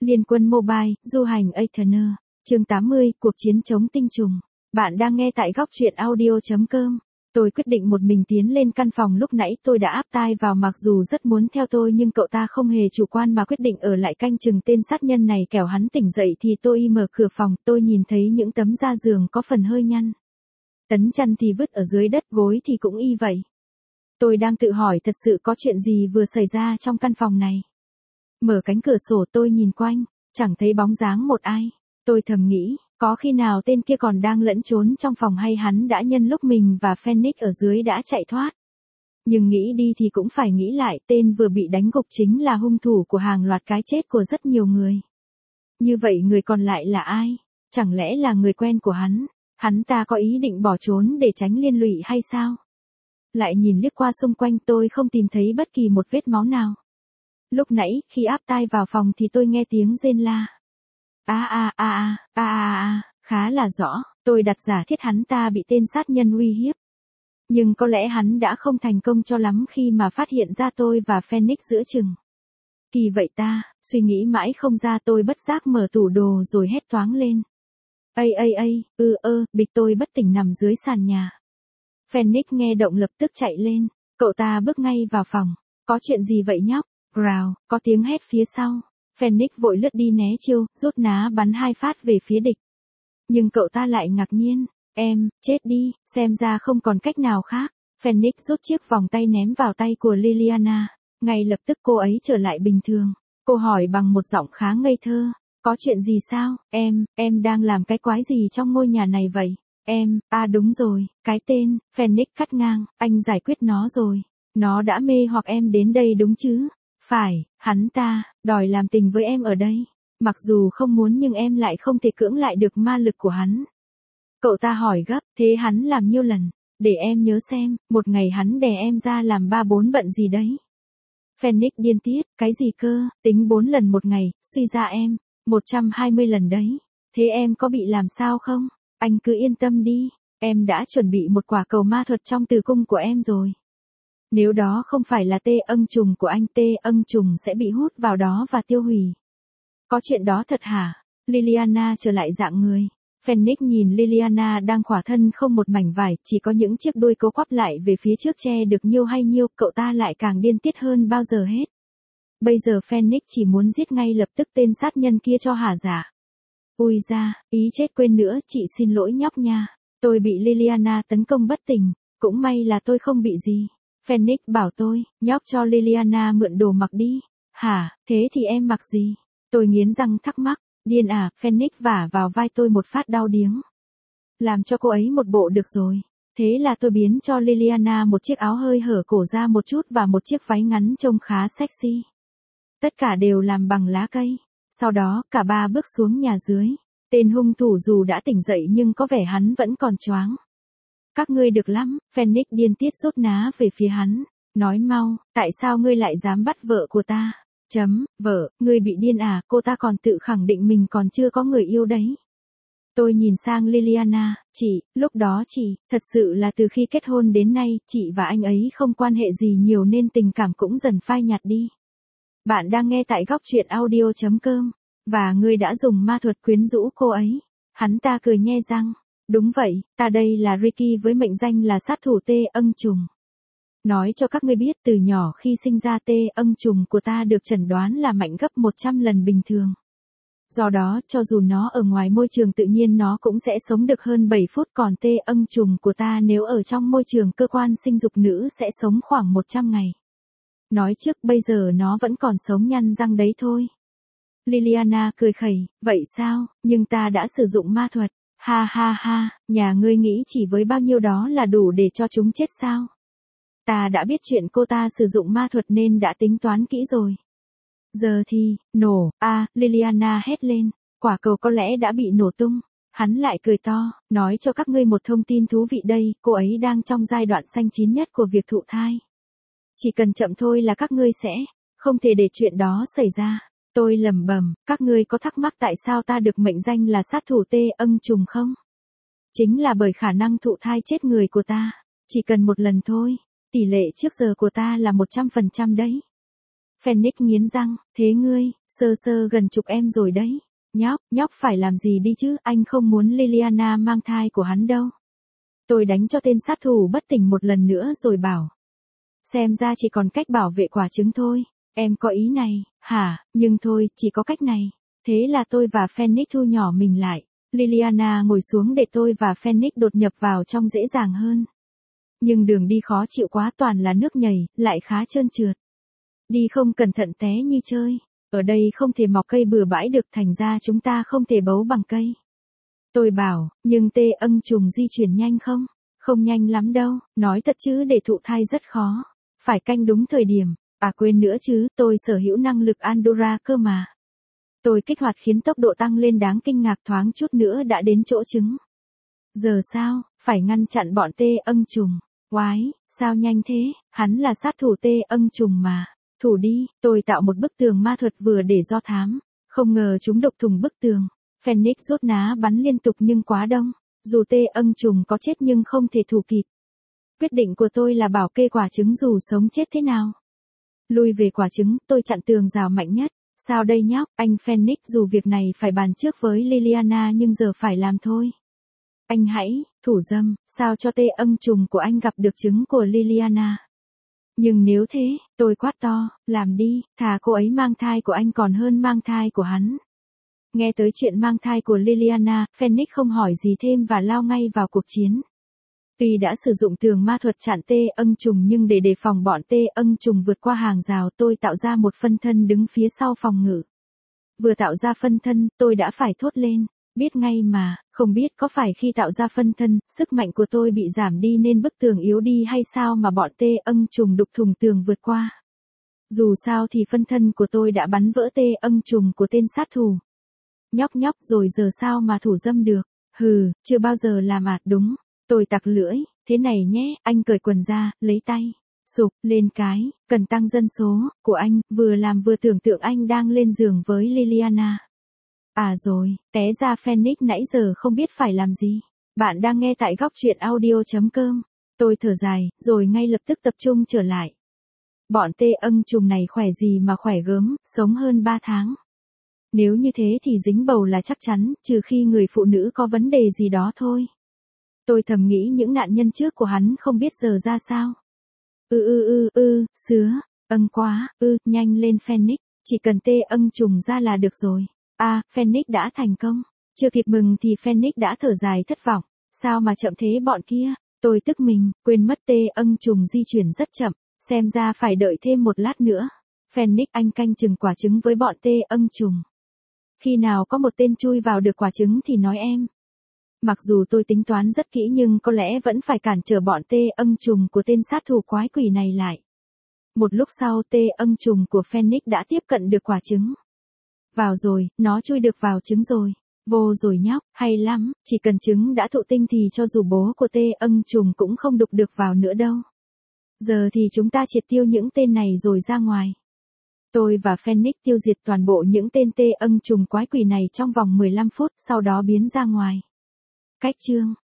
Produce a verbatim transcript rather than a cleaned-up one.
Liên quân Mobile, du hành Aetherner. Chương tám mươi, cuộc chiến chống tinh trùng. Bạn đang nghe tại góc truyện audio chấm com. Tôi quyết định một mình tiến lên căn phòng lúc nãy tôi đã áp tai vào, mặc dù rất muốn theo tôi nhưng cậu ta không hề chủ quan mà quyết định ở lại canh chừng tên sát nhân này, kẻo hắn tỉnh dậy thì tôi mở cửa phòng, tôi nhìn thấy những tấm da giường có phần hơi nhăn. Tấn chăn thì vứt ở dưới đất, gối thì cũng y vậy. Tôi đang tự hỏi thật sự có chuyện gì vừa xảy ra trong căn phòng này. Mở cánh cửa sổ tôi nhìn quanh, chẳng thấy bóng dáng một ai. Tôi thầm nghĩ, có khi nào tên kia còn đang lẫn trốn trong phòng, hay hắn đã nhân lúc mình và Phoenix ở dưới đã chạy thoát. Nhưng nghĩ đi thì cũng phải nghĩ lại, tên vừa bị đánh gục chính là hung thủ của hàng loạt cái chết của rất nhiều người. Như vậy người còn lại là ai? Chẳng lẽ là người quen của hắn? Hắn ta có ý định bỏ trốn để tránh liên lụy hay sao? Lại nhìn liếc qua xung quanh, tôi không tìm thấy bất kỳ một vết máu nào. Lúc nãy, khi áp tai vào phòng thì tôi nghe tiếng rên la. A a a a, a a a, khá là rõ, tôi đặt giả thiết hắn ta bị tên sát nhân uy hiếp. Nhưng có lẽ hắn đã không thành công cho lắm khi mà phát hiện ra tôi và Phoenix giữa chừng. Kỳ vậy ta, suy nghĩ mãi không ra, tôi bất giác mở tủ đồ rồi hét toáng lên. Ây ây ây, ư ơ, bịch, tôi bất tỉnh nằm dưới sàn nhà. Phoenix nghe động lập tức chạy lên, cậu ta bước ngay vào phòng. Có chuyện gì vậy nhóc? Growl, có tiếng hét phía sau. Phoenix vội lướt đi né chiêu, rút ná bắn hai phát về phía địch. Nhưng cậu ta lại ngạc nhiên. Em, chết đi, xem ra không còn cách nào khác. Phoenix rút chiếc vòng tay ném vào tay của Liliana. Ngay lập tức cô ấy trở lại bình thường. Cô hỏi bằng một giọng khá ngây thơ. Có chuyện gì sao? Em, em đang làm cái quái gì trong ngôi nhà này vậy? Em, à đúng rồi, cái tên, Phoenix cắt ngang, anh giải quyết nó rồi. Nó đã mê hoặc em đến đây đúng chứ? Phải, hắn ta, đòi làm tình với em ở đây. Mặc dù không muốn nhưng em lại không thể cưỡng lại được ma lực của hắn. Cậu ta hỏi gấp, thế hắn làm nhiêu lần? Để em nhớ xem, một ngày hắn đè em ra làm ba bốn bận gì đấy. Phoenix điên tiết, cái gì cơ, tính bốn lần một ngày, suy ra em, một trăm hai mươi lần đấy. Thế em có bị làm sao không? Anh cứ yên tâm đi, em đã chuẩn bị một quả cầu ma thuật trong tử cung của em rồi. Nếu đó không phải là tê ân trùng của anh, tê ân trùng sẽ bị hút vào đó và tiêu hủy. Có chuyện đó thật hả? Liliana trở lại dạng người. Phoenix nhìn Liliana đang khỏa thân không một mảnh vải, chỉ có những chiếc đuôi cố quắp lại về phía trước che được nhiêu hay nhiêu, cậu ta lại càng điên tiết hơn bao giờ hết. Bây giờ Phoenix chỉ muốn giết ngay lập tức tên sát nhân kia cho hả dạ. Ui da, ý chết quên nữa, chị xin lỗi nhóc nha. Tôi bị Liliana tấn công bất tỉnh, cũng may là tôi không bị gì. Phoenix bảo tôi, nhóc cho Liliana mượn đồ mặc đi. Hả, thế thì em mặc gì? Tôi nghiến răng thắc mắc, điên à, Phoenix vả vào vai tôi một phát đau điếng. Làm cho cô ấy một bộ được rồi. Thế là tôi biến cho Liliana một chiếc áo hơi hở cổ ra một chút và một chiếc váy ngắn trông khá sexy. Tất cả đều làm bằng lá cây. Sau đó, cả ba bước xuống nhà dưới. Tên hung thủ dù đã tỉnh dậy nhưng có vẻ hắn vẫn còn choáng. Các ngươi được lắm, Phoenix điên tiết rút ná về phía hắn. Nói mau, tại sao ngươi lại dám bắt vợ của ta? Chấm, vợ, ngươi bị điên à, cô ta còn tự khẳng định mình còn chưa có người yêu đấy. Tôi nhìn sang Liliana, chị, lúc đó chị, thật sự là từ khi kết hôn đến nay, chị và anh ấy không quan hệ gì nhiều nên tình cảm cũng dần phai nhạt đi. Bạn đang nghe tại góc truyện audio chấm com, và ngươi đã dùng ma thuật quyến rũ cô ấy. Hắn ta cười nhe răng. Đúng vậy, ta đây là Ricky với mệnh danh là sát thủ tê ân trùng. Nói cho các ngươi biết, từ nhỏ khi sinh ra tê ân trùng của ta được chẩn đoán là mạnh gấp một trăm lần bình thường. Do đó, cho dù nó ở ngoài môi trường tự nhiên nó cũng sẽ sống được hơn bảy phút, còn tê ân trùng của ta nếu ở trong môi trường cơ quan sinh dục nữ sẽ sống khoảng một trăm ngày. Nói trước bây giờ nó vẫn còn sống nhăn răng đấy thôi. Liliana cười khẩy, vậy sao, nhưng ta đã sử dụng ma thuật. Ha ha ha, nhà ngươi nghĩ chỉ với bao nhiêu đó là đủ để cho chúng chết sao? Ta đã biết chuyện cô ta sử dụng ma thuật nên đã tính toán kỹ rồi. Giờ thì, nổ, a, à, Liliana hét lên, quả cầu có lẽ đã bị nổ tung. Hắn lại cười to, nói cho các ngươi một thông tin thú vị đây, cô ấy đang trong giai đoạn xanh chín nhất của việc thụ thai. Chỉ cần chậm thôi là các ngươi sẽ, không thể để chuyện đó xảy ra. Tôi lẩm bẩm, các ngươi có thắc mắc tại sao ta được mệnh danh là sát thủ tê ân trùng không? Chính là bởi khả năng thụ thai chết người của ta, chỉ cần một lần thôi, tỷ lệ trước giờ của ta là một trăm phần trăm đấy. Phoenix nghiến răng, thế ngươi, sơ sơ gần chục em rồi đấy. Nhóc, nhóc phải làm gì đi chứ, anh không muốn Liliana mang thai của hắn đâu. Tôi đánh cho tên sát thủ bất tỉnh một lần nữa rồi bảo. Xem ra chỉ còn cách bảo vệ quả trứng thôi. Em có ý này, hả, nhưng thôi, chỉ có cách này. Thế là tôi và Phoenix thu nhỏ mình lại. Liliana ngồi xuống để tôi và Phoenix đột nhập vào trong dễ dàng hơn. Nhưng đường đi khó chịu quá, toàn là nước nhảy, lại khá trơn trượt. Đi không cẩn thận té như chơi. Ở đây không thể mọc cây bừa bãi được, thành ra chúng ta không thể bấu bằng cây. Tôi bảo, nhưng tê âng trùng di chuyển nhanh không? Không nhanh lắm đâu, nói thật chứ để thụ thai rất khó. Phải canh đúng thời điểm. À quên nữa chứ, tôi sở hữu năng lực Andorra cơ mà. Tôi kích hoạt khiến tốc độ tăng lên đáng kinh ngạc, thoáng chút nữa đã đến chỗ trứng. Giờ sao, phải ngăn chặn bọn tê âng trùng. Oái, sao nhanh thế, hắn là sát thủ tê âng trùng mà. Thủ đi, tôi tạo một bức tường ma thuật vừa để do thám. Không ngờ chúng đục thủng bức tường. Phoenix rốt ná bắn liên tục nhưng quá đông. Dù tê âng trùng có chết nhưng không thể thủ kịp. Quyết định của tôi là bảo kê quả trứng dù sống chết thế nào. Lui về quả trứng, tôi chặn tường rào mạnh nhất. Sao đây nhóc, anh Phoenix, dù việc này phải bàn trước với Liliana nhưng giờ phải làm thôi. Anh hãy, thủ dâm, sao cho tê âng trùng của anh gặp được trứng của Liliana. Nhưng nếu thế, tôi quát to, làm đi, thà cô ấy mang thai của anh còn hơn mang thai của hắn. Nghe tới chuyện mang thai của Liliana, Phoenix không hỏi gì thêm và lao ngay vào cuộc chiến. Tuy đã sử dụng tường ma thuật chặn tê âng trùng nhưng để đề phòng bọn tê âng trùng vượt qua hàng rào, tôi tạo ra một phân thân đứng phía sau phòng ngự. Vừa tạo ra phân thân, tôi đã phải thốt lên, biết ngay mà, không biết có phải khi tạo ra phân thân, sức mạnh của tôi bị giảm đi nên bức tường yếu đi hay sao mà bọn tê âng trùng đục thủng tường vượt qua. Dù sao thì phân thân của tôi đã bắn vỡ tê âng trùng của tên sát thủ. Nhóc nhóc rồi giờ sao mà thủ dâm được, hừ, chưa bao giờ làm ạt đúng. Tôi tặc lưỡi, thế này nhé, anh cởi quần ra, lấy tay, sụp, lên cái, cần tăng dân số, của anh, vừa làm vừa tưởng tượng anh đang lên giường với Liliana. À rồi, té ra Phoenix nãy giờ không biết phải làm gì. Bạn đang nghe tại góc truyện audio chấm com. Tôi thở dài, rồi ngay lập tức tập trung trở lại. Bọn tê âng trùng này khỏe gì mà khỏe gớm, sống hơn ba tháng. Nếu như thế thì dính bầu là chắc chắn, trừ khi người phụ nữ có vấn đề gì đó thôi. Tôi thầm nghĩ những nạn nhân trước của hắn không biết giờ ra sao. Ư ư ư ư, sứa, âng quá, ư, nhanh lên Phoenix, chỉ cần tê âng trùng ra là được rồi. À, Phoenix đã thành công. Chưa kịp mừng thì Phoenix đã thở dài thất vọng. Sao mà chậm thế bọn kia? Tôi tức mình, quên mất tê âng trùng di chuyển rất chậm, xem ra phải đợi thêm một lát nữa. Phoenix, anh canh chừng quả trứng với bọn tê âng trùng. Khi nào có một tên chui vào được quả trứng thì nói em. Mặc dù tôi tính toán rất kỹ nhưng có lẽ vẫn phải cản trở bọn tê âng trùng của tên sát thủ quái quỷ này lại. Một lúc sau tê âng trùng của Phoenix đã tiếp cận được quả trứng. Vào rồi, nó chui được vào trứng rồi. Vô rồi nhóc, hay lắm, chỉ cần trứng đã thụ tinh thì cho dù bố của tê âng trùng cũng không đục được vào nữa đâu. Giờ thì chúng ta triệt tiêu những tên này rồi ra ngoài. Tôi và Phoenix tiêu diệt toàn bộ những tên tê âng trùng quái quỷ này trong vòng mười lăm phút, sau đó biến ra ngoài. Cách chương